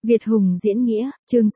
Việt Hùng diễn nghĩa, chương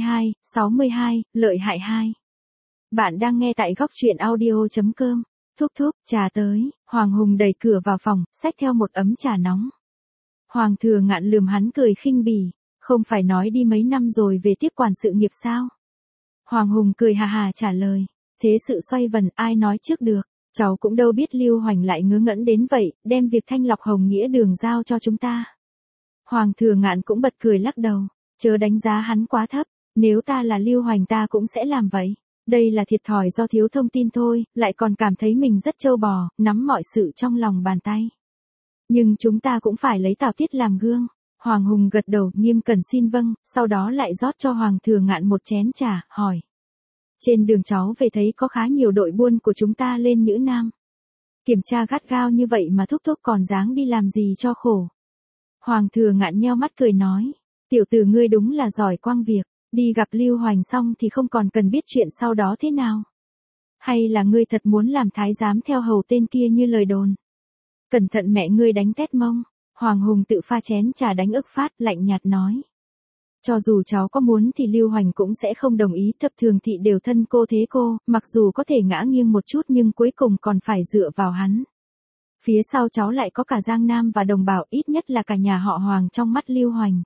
62, lợi hại 2. Bạn đang nghe tại góc truyện audio.com. Thúc thúc, trà tới. Hoàng Hùng đẩy cửa vào phòng, xách theo một ấm trà nóng. Hoàng Thừa Ngạn lườm hắn cười khinh bỉ, không phải nói đi mấy năm rồi về tiếp quản sự nghiệp sao? Hoàng Hùng cười hà hà trả lời, thế sự xoay vần ai nói trước được, cháu cũng đâu biết Lưu Hoành lại ngớ ngẩn đến vậy, đem việc thanh lọc Hồng Nghĩa Đường giao cho chúng ta. Hoàng Thừa Ngạn cũng bật cười lắc đầu, chớ đánh giá hắn quá thấp, nếu ta là Lưu Hoành ta cũng sẽ làm vậy. Đây là thiệt thòi do thiếu thông tin thôi, lại còn cảm thấy mình rất trâu bò, nắm mọi sự trong lòng bàn tay. Nhưng chúng ta cũng phải lấy Tào Tiết làm gương. Hoàng Hùng gật đầu nghiêm cẩn xin vâng, sau đó lại rót cho Hoàng Thừa Ngạn một chén trà, hỏi. Trên đường cháu về thấy có khá nhiều đội buôn của chúng ta lên Nhữ Nam. Kiểm tra gắt gao như vậy mà thúc thúc còn dáng đi làm gì cho khổ. Hoàng Thừa Ngạn nheo mắt cười nói, tiểu tử ngươi đúng là giỏi quang việc, đi gặp Lưu Hoành xong thì không còn cần biết chuyện sau đó thế nào. Hay là ngươi thật muốn làm thái giám theo hầu tên kia như lời đồn. Cẩn thận mẹ ngươi đánh tét mông. Hoàng Hùng tự pha chén trà đánh ức phát lạnh nhạt nói. Cho dù cháu có muốn thì Lưu Hoành cũng sẽ không đồng ý, thập thường thị đều thân cô thế cô, mặc dù có thể ngã nghiêng một chút nhưng cuối cùng còn phải dựa vào hắn. Phía sau cháu lại có cả Giang Nam và đồng bào, ít nhất là cả nhà họ Hoàng trong mắt Lưu Hoành.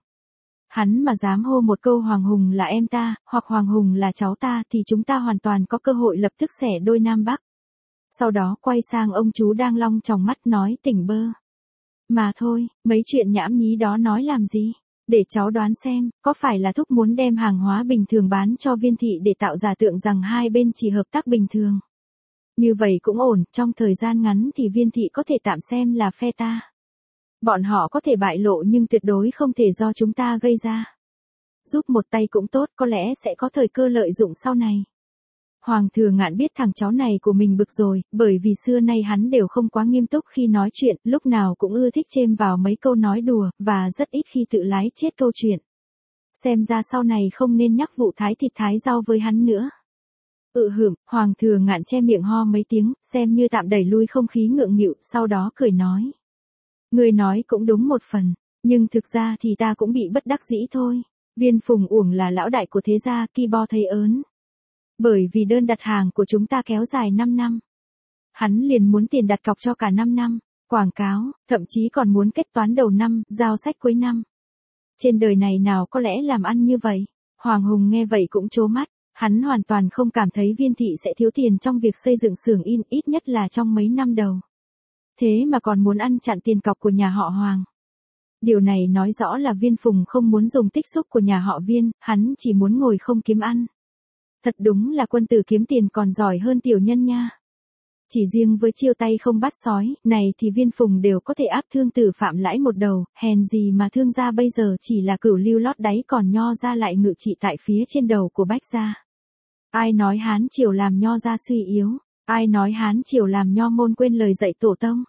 Hắn mà dám hô một câu Hoàng Hùng là em ta, hoặc Hoàng Hùng là cháu ta thì chúng ta hoàn toàn có cơ hội lập tức xẻ đôi Nam Bắc. Sau đó quay sang ông chú đang long tròng mắt nói tỉnh bơ. Mà thôi, mấy chuyện nhảm nhí đó nói làm gì? Để cháu đoán xem, có phải là thúc muốn đem hàng hóa bình thường bán cho Viên thị để tạo giả tượng rằng hai bên chỉ hợp tác bình thường? Như vậy cũng ổn, trong thời gian ngắn thì Viên thị có thể tạm xem là phe ta. Bọn họ có thể bại lộ nhưng tuyệt đối không thể do chúng ta gây ra. Giúp một tay cũng tốt, có lẽ sẽ có thời cơ lợi dụng sau này. Hoàng Thừa Ngạn biết thằng cháu này của mình bực rồi, bởi vì xưa nay hắn đều không quá nghiêm túc khi nói chuyện, lúc nào cũng ưa thích chêm vào mấy câu nói đùa, và rất ít khi tự lái chết câu chuyện. Xem ra sau này không nên nhắc vụ thái thịt thái rau với hắn nữa. Hoàng Thừa Ngạn che miệng ho mấy tiếng, xem như tạm đẩy lui không khí ngượng nghịu, sau đó cười nói. Người nói cũng đúng một phần, nhưng thực ra thì ta cũng bị bất đắc dĩ thôi. Viên Phùng Uổng là lão đại của thế gia, Ki Bo thấy ớn. Bởi vì đơn đặt hàng của chúng ta kéo dài 5 năm. Hắn liền muốn tiền đặt cọc cho cả 5 năm, quảng cáo, thậm chí còn muốn kết toán đầu năm, giao sách cuối năm. Trên đời này nào có lẽ làm ăn như vậy. Hoàng Hùng nghe vậy cũng trố mắt, hắn hoàn toàn không cảm thấy Viên thị sẽ thiếu tiền trong việc xây dựng xưởng in, ít nhất là trong mấy năm đầu. Thế mà còn muốn ăn chặn tiền cọc của nhà họ Hoàng. Điều này nói rõ là Viên Phùng không muốn dùng tích xúc của nhà họ Viên, hắn chỉ muốn ngồi không kiếm ăn. Thật đúng là quân tử kiếm tiền còn giỏi hơn tiểu nhân nha. Chỉ riêng với chiêu tay không bắt sói, này thì Viên Phùng đều có thể áp thương tử Phạm Lãi một đầu, hèn gì mà thương gia bây giờ chỉ là cửu lưu lót đáy còn Nho gia lại ngự trị tại phía trên đầu của Bách gia. Ai nói Hán Triều làm Nho gia suy yếu, ai nói Hán Triều làm Nho môn quên lời dạy tổ tông.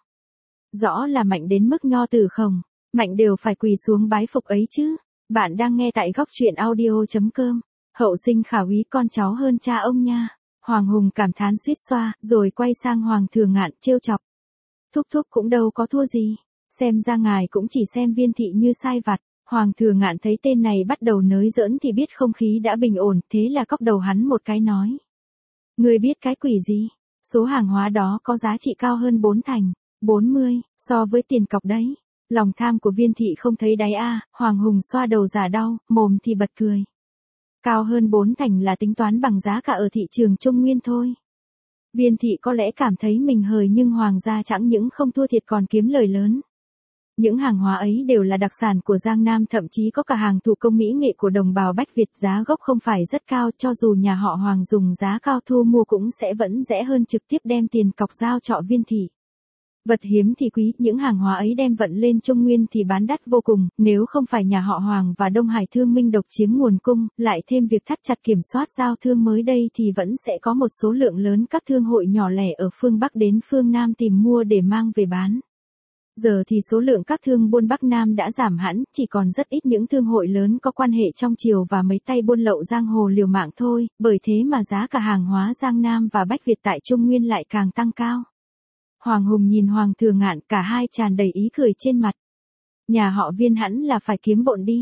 Rõ là mạnh đến mức Nho tử khổng, mạnh đều phải quỳ xuống bái phục ấy chứ. Bạn đang nghe tại góc truyện audio.com. Hậu sinh khả úy con cháu hơn cha ông nha. Hoàng Hùng cảm thán suýt xoa, rồi quay sang Hoàng Thừa Ngạn trêu chọc. Thúc thúc cũng đâu có thua gì. Xem ra ngài cũng chỉ xem Viên thị như sai vặt. Hoàng Thừa Ngạn thấy tên này bắt đầu nới giỡn thì biết không khí đã bình ổn, thế là cóc đầu hắn một cái nói. Ngươi biết cái quỷ gì? Số hàng hóa đó có giá trị cao hơn 4 thành, 40, so với tiền cọc đấy. Lòng tham của Viên thị không thấy đáy a. Hoàng Hùng xoa đầu giả đau, mồm thì bật cười. Cao hơn 4 thành là tính toán bằng giá cả ở thị trường Trung Nguyên thôi. Viên thị có lẽ cảm thấy mình hời nhưng Hoàng gia chẳng những không thua thiệt còn kiếm lời lớn. Những hàng hóa ấy đều là đặc sản của Giang Nam, thậm chí có cả hàng thủ công mỹ nghệ của đồng bào Bách Việt, giá gốc không phải rất cao, cho dù nhà họ Hoàng dùng giá cao thu mua cũng sẽ vẫn rẻ hơn trực tiếp đem tiền cọc giao cho Viên thị. Vật hiếm thì quý, những hàng hóa ấy đem vận lên Trung Nguyên thì bán đắt vô cùng, nếu không phải nhà họ Hoàng và Đông Hải thương minh độc chiếm nguồn cung, lại thêm việc thắt chặt kiểm soát giao thương mới đây thì vẫn sẽ có một số lượng lớn các thương hội nhỏ lẻ ở phương Bắc đến phương Nam tìm mua để mang về bán. Giờ thì số lượng các thương buôn Bắc Nam đã giảm hẳn, chỉ còn rất ít những thương hội lớn có quan hệ trong triều và mấy tay buôn lậu giang hồ liều mạng thôi, bởi thế mà giá cả hàng hóa Giang Nam và Bách Việt tại Trung Nguyên lại càng tăng cao. Hoàng Hùng nhìn Hoàng Thừa Ngạn, cả hai tràn đầy ý cười trên mặt. Nhà họ Viên hẳn là phải kiếm bộn đi.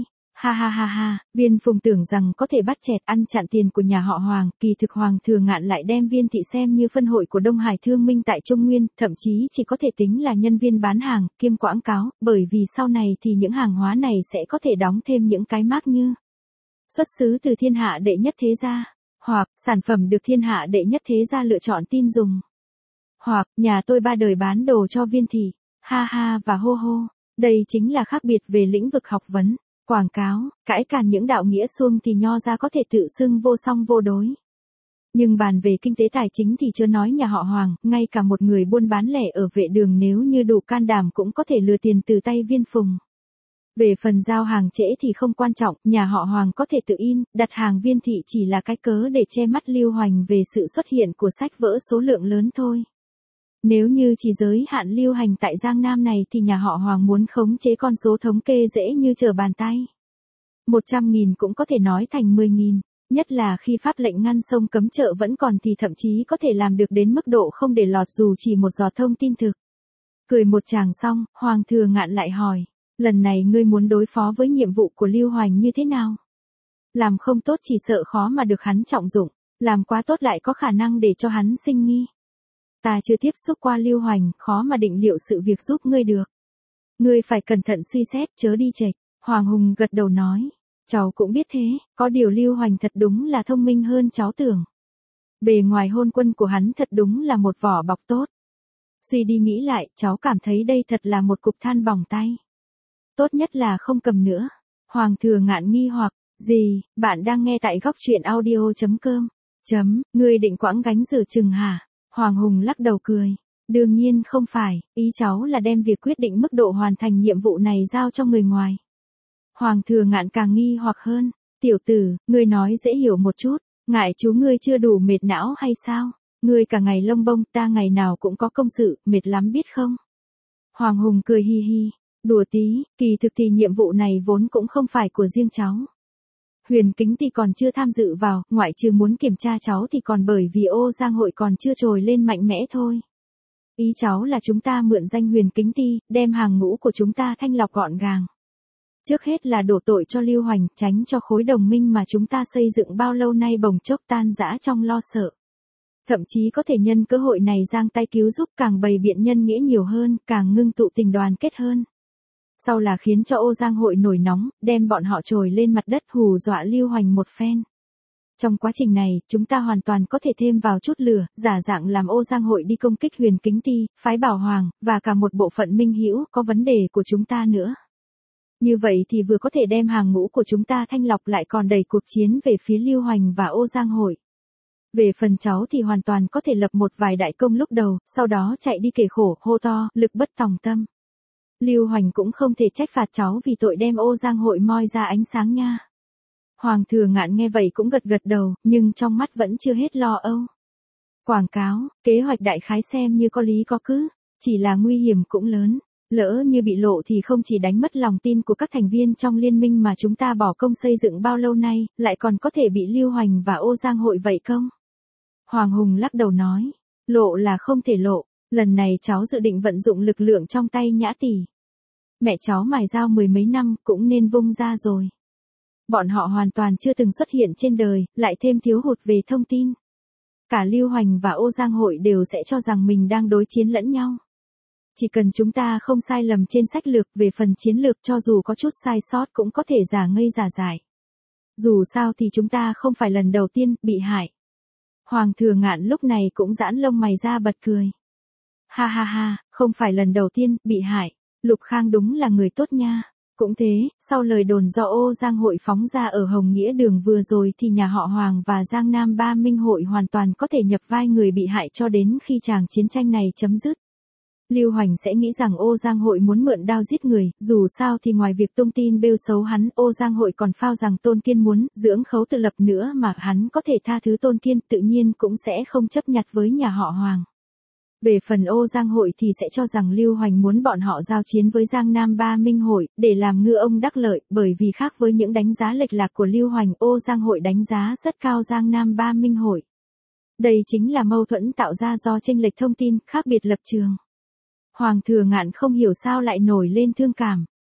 Ha ha ha ha, Viên Phùng tưởng rằng có thể bắt chẹt ăn chặn tiền của nhà họ Hoàng, kỳ thực Hoàng Thừa Ngạn lại đem Viên thị xem như phân hội của Đông Hải Thương Minh tại Trung Nguyên, thậm chí chỉ có thể tính là nhân viên bán hàng, kiêm quảng cáo, bởi vì sau này thì những hàng hóa này sẽ có thể đóng thêm những cái mác như xuất xứ từ thiên hạ đệ nhất thế gia, hoặc sản phẩm được thiên hạ đệ nhất thế gia lựa chọn tin dùng, hoặc nhà tôi 3 đời bán đồ cho Viên thị, ha ha và hô hô, đây chính là khác biệt về lĩnh vực học vấn. Quảng cáo, cãi càn những đạo nghĩa suông thì nho ra có thể tự xưng vô song vô đối. Nhưng bàn về kinh tế tài chính thì chưa nói nhà họ Hoàng, ngay cả một người buôn bán lẻ ở vệ đường nếu như đủ can đảm cũng có thể lừa tiền từ tay Viên Phùng. Về phần giao hàng trễ thì không quan trọng, nhà họ Hoàng có thể tự in, đặt hàng Viên thị chỉ là cái cớ để che mắt Lưu Hoành về sự xuất hiện của sách vỡ số lượng lớn thôi. Nếu như chỉ giới hạn lưu hành tại Giang Nam này thì nhà họ Hoàng muốn khống chế con số thống kê dễ như trở bàn tay. 100.000 cũng có thể nói thành 10.000, nhất là khi pháp lệnh ngăn sông cấm chợ vẫn còn thì thậm chí có thể làm được đến mức độ không để lọt dù chỉ một giọt thông tin thực. Cười một tràng xong, Hoàng Thừa Ngạn lại hỏi, lần này ngươi muốn đối phó với nhiệm vụ của Lưu Hoành như thế nào? Làm không tốt chỉ sợ khó mà được hắn trọng dụng, làm quá tốt lại có khả năng để cho hắn sinh nghi. Ta chưa tiếp xúc qua Lưu Hoành, khó mà định liệu sự việc giúp ngươi được. Ngươi phải cẩn thận suy xét, chớ đi chệch. Hoàng Hùng gật đầu nói, cháu cũng biết thế, có điều Lưu Hoành thật đúng là thông minh hơn cháu tưởng. Bề ngoài hôn quân của hắn thật đúng là một vỏ bọc tốt. Suy đi nghĩ lại, cháu cảm thấy đây thật là một cục than bỏng tay. Tốt nhất là không cầm nữa. Hoàng Thừa Ngạn nghi hoặc, gì, bạn đang nghe tại góc truyện audio.com. Ngươi định quãng gánh rửa chừng hả? Hoàng Hùng lắc đầu cười. Đương nhiên không phải, ý cháu là đem việc quyết định mức độ hoàn thành nhiệm vụ này giao cho người ngoài. Hoàng Thừa Ngạn càng nghi hoặc hơn. Tiểu tử, ngươi nói dễ hiểu một chút, ngại chú ngươi chưa đủ mệt não hay sao? Ngươi cả ngày lông bông, ta ngày nào cũng có công sự, mệt lắm biết không? Hoàng Hùng cười hi hi, đùa tí, kỳ thực thì nhiệm vụ này vốn cũng không phải của riêng cháu. Huyền Kính thì còn chưa tham dự vào, ngoại trừ muốn kiểm tra cháu thì còn bởi vì Ô Giang hội còn chưa trồi lên mạnh mẽ thôi. Ý cháu là chúng ta mượn danh Huyền Kính Ti, đem hàng ngũ của chúng ta thanh lọc gọn gàng. Trước hết là đổ tội cho Lưu Hoành, tránh cho khối đồng minh mà chúng ta xây dựng bao lâu nay bồng chốc tan rã trong lo sợ. Thậm chí có thể nhân cơ hội này giang tay cứu giúp, càng bày biện nhân nghĩa nhiều hơn, càng ngưng tụ tình đoàn kết hơn. Sau là khiến cho Ô Giang hội nổi nóng, đem bọn họ trồi lên mặt đất hù dọa Lưu Hoành một phen. Trong quá trình này, chúng ta hoàn toàn có thể thêm vào chút lửa, giả dạng làm Ô Giang hội đi công kích Huyền Kính Ti, phái Bảo Hoàng, và cả một bộ phận minh hữu có vấn đề của chúng ta nữa. Như vậy thì vừa có thể đem hàng ngũ của chúng ta thanh lọc lại còn đẩy cuộc chiến về phía Lưu Hoành và Ô Giang hội. Về phần cháu thì hoàn toàn có thể lập một vài đại công lúc đầu, sau đó chạy đi kể khổ, hô to, lực bất tòng tâm. Lưu Hoành cũng không thể trách phạt cháu vì tội đem Ô Giang hội moi ra ánh sáng nha. Hoàng Thừa Ngạn nghe vậy cũng gật gật đầu, nhưng trong mắt vẫn chưa hết lo âu. Quảng cáo, kế hoạch đại khái xem như có lý có cứ, chỉ là nguy hiểm cũng lớn. Lỡ như bị lộ thì không chỉ đánh mất lòng tin của các thành viên trong liên minh mà chúng ta bỏ công xây dựng bao lâu nay, lại còn có thể bị Lưu Hoành và Ô Giang hội vậy không? Hoàng Hùng lắc đầu nói, lộ là không thể lộ, lần này cháu dự định vận dụng lực lượng trong tay Nhã tỷ. Mẹ cháu mài dao 10 mấy năm cũng nên vung ra rồi. Bọn họ hoàn toàn chưa từng xuất hiện trên đời, lại thêm thiếu hụt về thông tin. Cả Lưu Hoành và Ô Giang hội đều sẽ cho rằng mình đang đối chiến lẫn nhau. Chỉ cần chúng ta không sai lầm trên sách lược, về phần chiến lược cho dù có chút sai sót cũng có thể giả ngây giả dại. Dù sao thì chúng ta không phải lần đầu tiên bị hại. Hoàng Thừa Ngạn lúc này cũng giãn lông mày ra bật cười. Ha ha ha, không phải lần đầu tiên bị hại. Lục Khang đúng là người tốt nha. Cũng thế, sau lời đồn do Ô Giang hội phóng ra ở Hồng Nghĩa Đường vừa rồi thì nhà họ Hoàng và Giang Nam Ba Minh hội hoàn toàn có thể nhập vai người bị hại cho đến khi tràng chiến tranh này chấm dứt. Lưu Hoành sẽ nghĩ rằng Ô Giang hội muốn mượn đao giết người, dù sao thì ngoài việc tung tin bêu xấu hắn, Ô Giang hội còn phao rằng Tôn Kiên muốn dưỡng khấu tự lập nữa mà hắn có thể tha thứ Tôn Kiên, tự nhiên cũng sẽ không chấp nhặt với nhà họ Hoàng. Về phần Ô Giang hội thì sẽ cho rằng Lưu Hoành muốn bọn họ giao chiến với Giang Nam Ba Minh hội, để làm ngư ông đắc lợi, bởi vì khác với những đánh giá lệch lạc của Lưu Hoành, Ô Giang hội đánh giá rất cao Giang Nam Ba Minh hội. Đây chính là mâu thuẫn tạo ra do chênh lệch thông tin, khác biệt lập trường. Hoàng Thừa Ngạn không hiểu sao lại nổi lên thương cảm.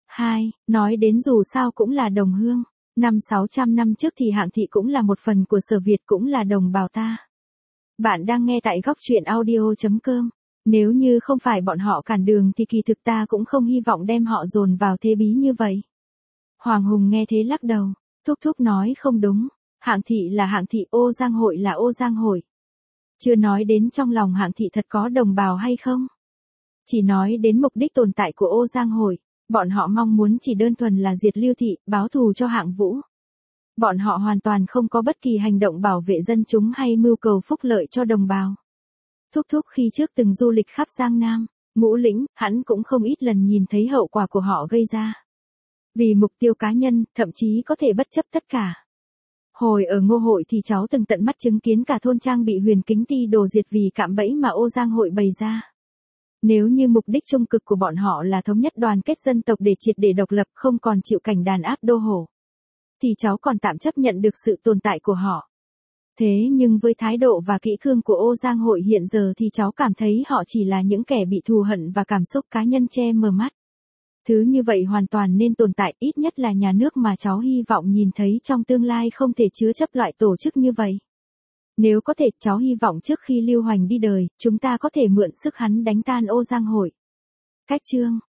2. Nói đến dù sao cũng là đồng hương. 500-600 năm trước thì Hạng Thị cũng là một phần của Sở Việt, cũng là đồng bào ta. Bạn đang nghe tại góc truyện audio.com. Nếu như không phải bọn họ cản đường thì kỳ thực ta cũng không hy vọng đem họ dồn vào thế bí như vậy. Hoàng Hùng nghe thế lắc đầu. Thúc thúc nói không đúng. Hạng Thị là Hạng Thị, Ô Giang Hội là Ô Giang Hội. Chưa nói đến trong lòng Hạng Thị thật có đồng bào hay không. Chỉ nói đến mục đích tồn tại của Ô Giang Hội. Bọn họ mong muốn chỉ đơn thuần là diệt Lưu Thị, báo thù cho Hạng Vũ. Bọn họ hoàn toàn không có bất kỳ hành động bảo vệ dân chúng hay mưu cầu phúc lợi cho đồng bào. Thúc thúc khi trước từng du lịch khắp Giang Nam, Ngũ Lĩnh, hắn cũng không ít lần nhìn thấy hậu quả của họ gây ra. Vì mục tiêu cá nhân, thậm chí có thể bất chấp tất cả. Hồi ở Ngô Hội thì cháu từng tận mắt chứng kiến cả thôn trang bị Huyền Kính Ti đồ diệt vì cạm bẫy mà Ô Giang Hội bày ra. Nếu như mục đích trung cực của bọn họ là thống nhất đoàn kết dân tộc để triệt để độc lập, không còn chịu cảnh đàn áp đô hộ, thì cháu còn tạm chấp nhận được sự tồn tại của họ. Thế nhưng với thái độ và kỹ cương của Ô Giang Hội hiện giờ thì cháu cảm thấy họ chỉ là những kẻ bị thù hận và cảm xúc cá nhân che mờ mắt. Thứ như vậy hoàn toàn nên tồn tại, ít nhất là nhà nước mà cháu hy vọng nhìn thấy trong tương lai không thể chứa chấp loại tổ chức như vậy. Nếu có thể, cháu hy vọng trước khi Lưu Hoành đi đời, chúng ta có thể mượn sức hắn đánh tan Ô Giang Hội. Cách chương